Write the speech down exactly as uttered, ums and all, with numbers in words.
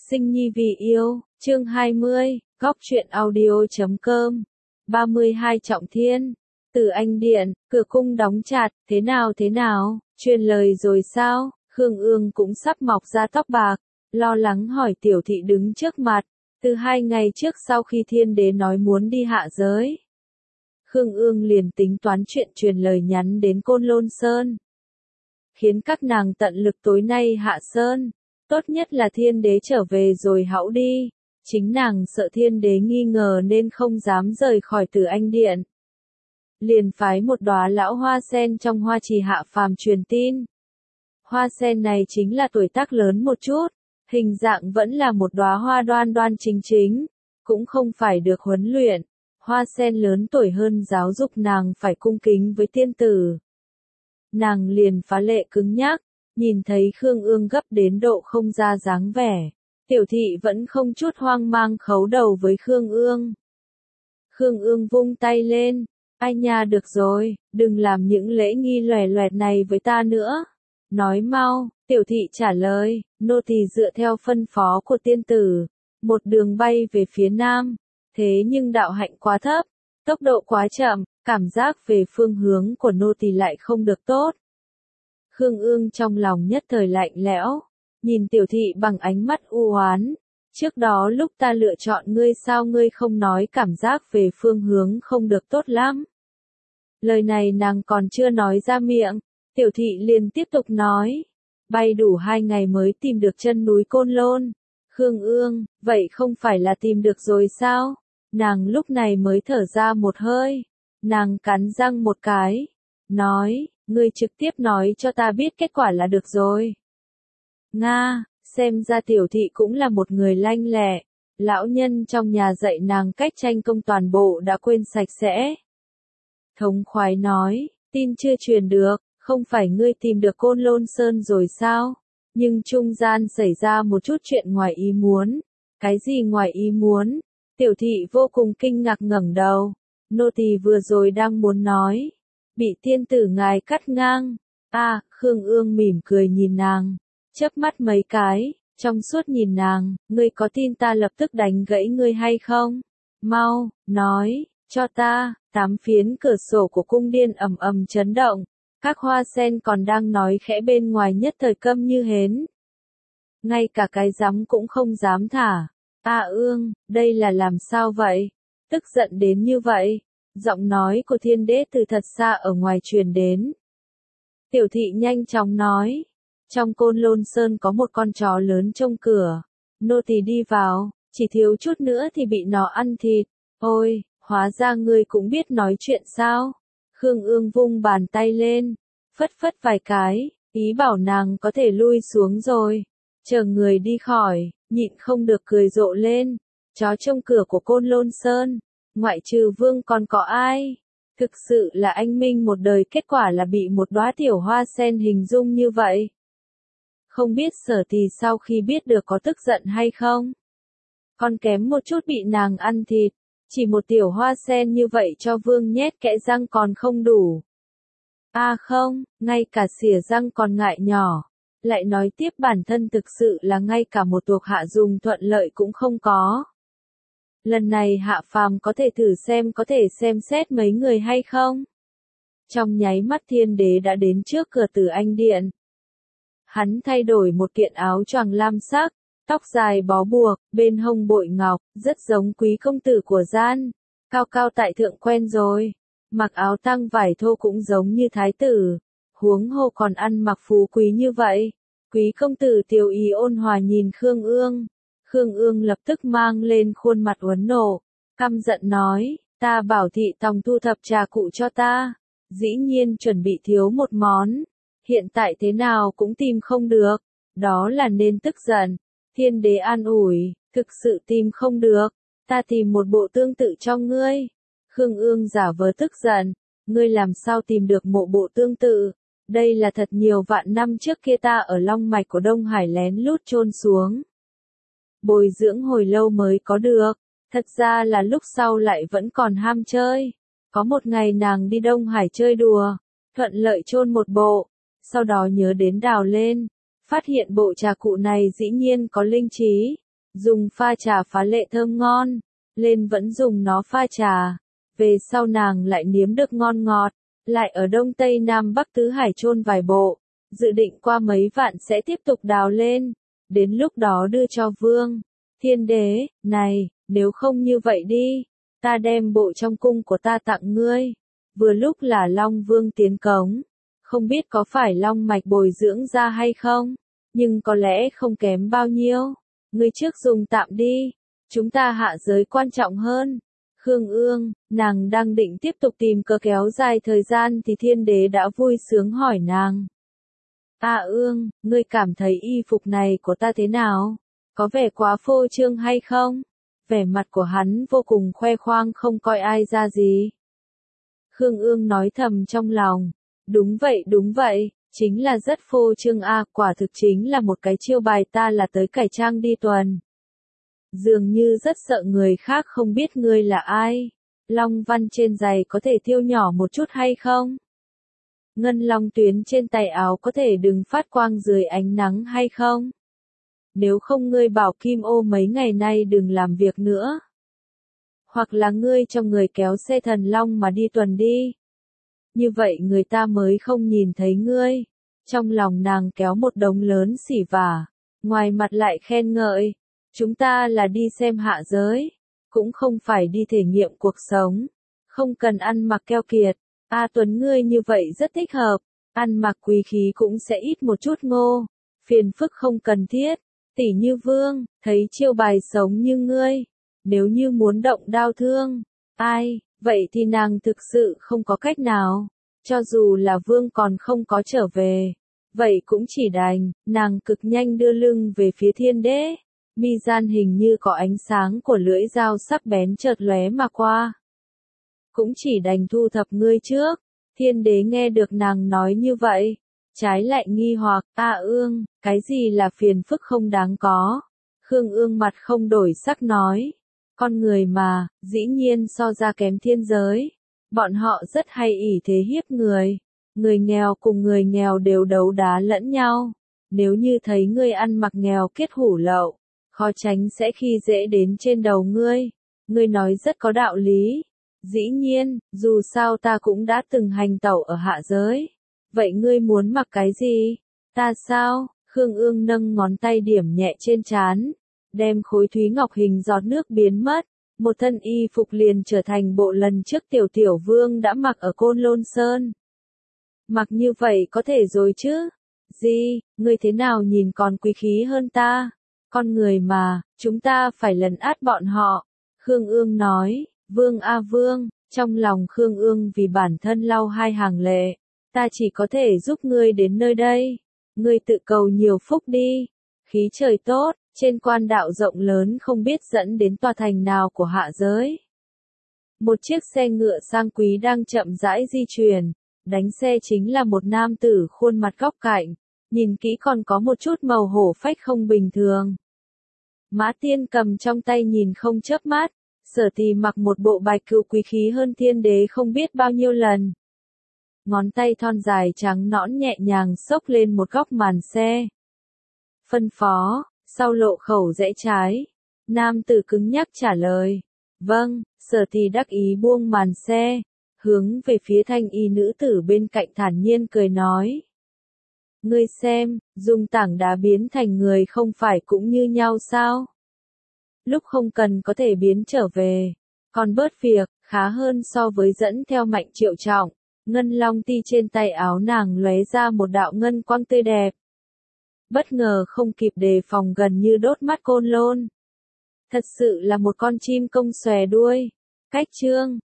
Sinh nhi vì yêu, chương hai mươi, góc truyện audio chấm com, ba mươi hai Trọng Thiên, Từ Anh Điện, cửa cung đóng chặt, thế nào thế nào, truyền lời rồi sao, Khương Ương cũng sắp mọc ra tóc bạc, lo lắng hỏi tiểu thị đứng trước mặt, từ hai ngày trước sau khi thiên đế nói muốn đi hạ giới. Khương Ương liền tính toán chuyện truyền lời nhắn đến Côn Lôn Sơn, khiến các nàng tận lực tối nay hạ sơn. Tốt nhất là thiên đế trở về rồi hãu đi. Chính nàng sợ thiên đế nghi ngờ nên không dám rời khỏi Từ Anh Điện. Liền phái một đóa lão hoa sen trong hoa trì hạ phàm truyền tin. Hoa sen này chính là tuổi tác lớn một chút, hình dạng vẫn là một đóa hoa đoan đoan chính chính, cũng không phải được huấn luyện. Hoa sen lớn tuổi hơn giáo dục nàng phải cung kính với tiên tử. Nàng liền phá lệ cứng nhắc. Nhìn thấy Khương Ương gấp đến độ không ra dáng vẻ, tiểu thị vẫn không chút hoang mang khấu đầu với Khương Ương. Khương Ương vung tay lên, ai nha được rồi, đừng làm những lễ nghi loè loẹt này với ta nữa. Nói mau, tiểu thị trả lời, nô tỳ dựa theo phân phó của tiên tử, một đường bay về phía nam, thế nhưng đạo hạnh quá thấp, tốc độ quá chậm, cảm giác về phương hướng của nô tỳ lại không được tốt. Khương Ương trong lòng nhất thời lạnh lẽo, nhìn tiểu thị bằng ánh mắt u oán. Trước đó lúc ta lựa chọn ngươi sao ngươi không nói cảm giác về phương hướng không được tốt lắm. Lời này nàng còn chưa nói ra miệng, tiểu thị liền tiếp tục nói. Bay đủ hai ngày mới tìm được chân núi Côn Lôn. Khương Ương, vậy không phải là tìm được rồi sao? Nàng lúc này mới thở ra một hơi. Nàng cắn răng một cái, nói. Ngươi trực tiếp nói cho ta biết kết quả là được rồi. Nga, xem ra tiểu thị cũng là một người lanh lẹ. Lão nhân trong nhà dạy nàng cách tranh công toàn bộ đã quên sạch sẽ. Thống khoái nói, tin chưa truyền được, không phải ngươi tìm được Côn Lôn Sơn rồi sao? Nhưng trung gian xảy ra một chút chuyện ngoài ý muốn. Cái gì ngoài ý muốn? Tiểu thị vô cùng kinh ngạc ngẩng đầu. Nô tỳ vừa rồi đang muốn nói. Bị tiên tử ngài cắt ngang. À, Khương Ương mỉm cười nhìn nàng, chớp mắt mấy cái, trong suốt nhìn nàng, ngươi có tin ta lập tức đánh gãy ngươi hay không? Mau, nói, cho ta. Tám phiến cửa sổ của cung điện ầm ầm chấn động, các hoa sen còn đang nói khẽ bên ngoài nhất thời câm như hến. Ngay cả cái rắm cũng không dám thả. À Ương, đây là làm sao vậy? Tức giận đến như vậy. Giọng nói của thiên đế từ thật xa ở ngoài truyền đến. Tiểu thị nhanh chóng nói. Trong Côn Lôn Sơn có một con chó lớn trông cửa. Nô tỳ đi vào, chỉ thiếu chút nữa thì bị nó ăn thịt. Ôi, hóa ra ngươi cũng biết nói chuyện sao? Khương Ương vung bàn tay lên, phất phất vài cái, ý bảo nàng có thể lui xuống rồi. Chờ người đi khỏi, nhịn không được cười rộ lên. Chó trông cửa của Côn Lôn Sơn. Ngoại trừ vương còn có ai? Thực sự là anh minh một đời kết quả là bị một đóa tiểu hoa sen hình dung như vậy. Không biết Sở Tỳ sau khi biết được có tức giận hay không? Còn kém một chút bị nàng ăn thịt, chỉ một tiểu hoa sen như vậy cho vương nhét kẽ răng còn không đủ. À không, ngay cả xỉa răng còn ngại nhỏ. Lại nói tiếp bản thân thực sự là ngay cả một thuộc hạ dùng thuận lợi cũng không có. Lần này hạ phàm có thể thử xem có thể xem xét mấy người hay không? Trong nháy mắt thiên đế đã đến trước cửa Từ Anh Điện. Hắn thay đổi một kiện áo choàng lam sắc, tóc dài bó buộc, bên hông bội ngọc, rất giống quý công tử của gian. Cao cao tại thượng quen rồi. Mặc áo tang vải thô cũng giống như thái tử. Huống hồ còn ăn mặc phú quý như vậy. Quý công tử tiểu ý ôn hòa nhìn Khương Ương. Khương Ương lập tức mang lên khuôn mặt uốn nộ, căm giận nói, ta bảo thị tòng thu thập trà cụ cho ta, dĩ nhiên chuẩn bị thiếu một món, hiện tại thế nào cũng tìm không được, đó là nên tức giận. Thiên đế an ủi, thực sự tìm không được, ta tìm một bộ tương tự cho ngươi. Khương Ương giả vờ tức giận, ngươi làm sao tìm được một bộ tương tự, đây là thật nhiều vạn năm trước kia ta ở Long Mạch của Đông Hải lén lút chôn xuống. Bồi dưỡng hồi lâu mới có được, thật ra là lúc sau lại vẫn còn ham chơi. Có một ngày nàng đi Đông Hải chơi đùa, thuận lợi chôn một bộ, sau đó nhớ đến đào lên, phát hiện bộ trà cụ này dĩ nhiên có linh trí, dùng pha trà phá lệ thơm ngon, lên vẫn dùng nó pha trà. Về sau nàng lại nếm được ngon ngọt, lại ở Đông Tây Nam Bắc tứ hải chôn vài bộ, dự định qua mấy vạn sẽ tiếp tục đào lên, đến lúc đó đưa cho vương. Thiên đế, này, nếu không như vậy đi, ta đem bộ trong cung của ta tặng ngươi. Vừa lúc là Long Vương tiến cống, không biết có phải long mạch bồi dưỡng ra hay không, nhưng có lẽ không kém bao nhiêu. Ngươi trước dùng tạm đi, chúng ta hạ giới quan trọng hơn. Khương Ương, nàng đang định tiếp tục tìm cớ kéo dài thời gian thì thiên đế đã vui sướng hỏi nàng. A Ương, ngươi cảm thấy y phục này của ta thế nào? Có vẻ quá phô trương hay không? Vẻ mặt của hắn vô cùng khoe khoang không coi ai ra gì. Khương Ương nói thầm trong lòng. Đúng vậy đúng vậy, chính là rất phô trương a, quả thực chính là một cái chiêu bài ta là tới cải trang đi tuần. Dường như rất sợ người khác không biết ngươi là ai. Long văn trên giày có thể thêu nhỏ một chút hay không? Ngân long tuyến trên tay áo có thể đừng phát quang dưới ánh nắng hay không? Nếu không ngươi bảo Kim Ô mấy ngày nay đừng làm việc nữa. Hoặc là ngươi cho người kéo xe thần long mà đi tuần đi. Như vậy người ta mới không nhìn thấy ngươi. Trong lòng nàng kéo một đống lớn xỉ vả, ngoài mặt lại khen ngợi. Chúng ta là đi xem hạ giới, cũng không phải đi thể nghiệm cuộc sống. Không cần ăn mặc keo kiệt. A Tuấn ngươi như vậy rất thích hợp, ăn mặc quý khí cũng sẽ ít một chút ngô. Phiền phức không cần thiết. Tỷ như vương, thấy chiêu bài sống như ngươi. Nếu như muốn động đao thương, ai, vậy thì nàng thực sự không có cách nào. Cho dù là vương còn không có trở về, vậy cũng chỉ đành, nàng cực nhanh đưa lưng về phía thiên đế. Mi gian hình như có ánh sáng của lưỡi dao sắc bén chợt lóe mà qua. Cũng chỉ đành thu thập ngươi trước. Thiên đế nghe được nàng nói như vậy, trái lại nghi hoặc, A Ương, cái gì là phiền phức không đáng có. Khương Ương mặt không đổi sắc nói, con người mà, dĩ nhiên so ra kém thiên giới. Bọn họ rất hay ỷ thế hiếp người. Người nghèo cùng người nghèo đều đấu đá lẫn nhau. Nếu như thấy ngươi ăn mặc nghèo kết hủ lậu, khó tránh sẽ khi dễ đến trên đầu ngươi. Ngươi nói rất có đạo lý. Dĩ nhiên, dù sao ta cũng đã từng hành tẩu ở hạ giới. Vậy ngươi muốn mặc cái gì? Ta sao? Khương Ương nâng ngón tay điểm nhẹ trên trán, đem khối thúy ngọc hình giọt nước biến mất. Một thân y phục liền trở thành bộ lần trước tiểu tiểu vương đã mặc ở Côn Lôn Sơn. Mặc như vậy có thể rồi chứ? Gì, ngươi thế nào nhìn còn quý khí hơn ta? Con người mà, chúng ta phải lấn át bọn họ. Khương Ương nói, vương a vương, trong lòng Khương Ương vì bản thân lau hai hàng lệ. Ta chỉ có thể giúp ngươi đến nơi đây. Ngươi tự cầu nhiều phúc đi. Khí trời tốt, trên quan đạo rộng lớn không biết dẫn đến tòa thành nào của hạ giới. Một chiếc xe ngựa sang quý đang chậm rãi di chuyển. Đánh xe chính là một nam tử khuôn mặt góc cạnh. Nhìn kỹ còn có một chút màu hổ phách không bình thường. Mã Tiên cầm trong tay nhìn không chớp mắt. Sở Tì mặc một bộ bạch cựu quý khí hơn thiên đế không biết bao nhiêu lần. Ngón tay thon dài trắng nõn nhẹ nhàng xốc lên một góc màn xe. Phân phó, sau lộ khẩu rẽ trái. Nam tử cứng nhắc trả lời. Vâng, Sở Tì đắc ý buông màn xe. Hướng về phía thanh y nữ tử bên cạnh thản nhiên cười nói. Ngươi xem, dùng tảng đá biến thành người không phải cũng như nhau sao? Lúc không cần có thể biến trở về. Còn bớt việc, khá hơn so với dẫn theo Mạnh Triệu Trọng. Ngân long ti trên tay áo nàng lóe ra một đạo ngân quang tươi đẹp. Bất ngờ không kịp đề phòng gần như đốt mắt Côn Lôn. Thật sự là một con chim công xòe đuôi. Cách chương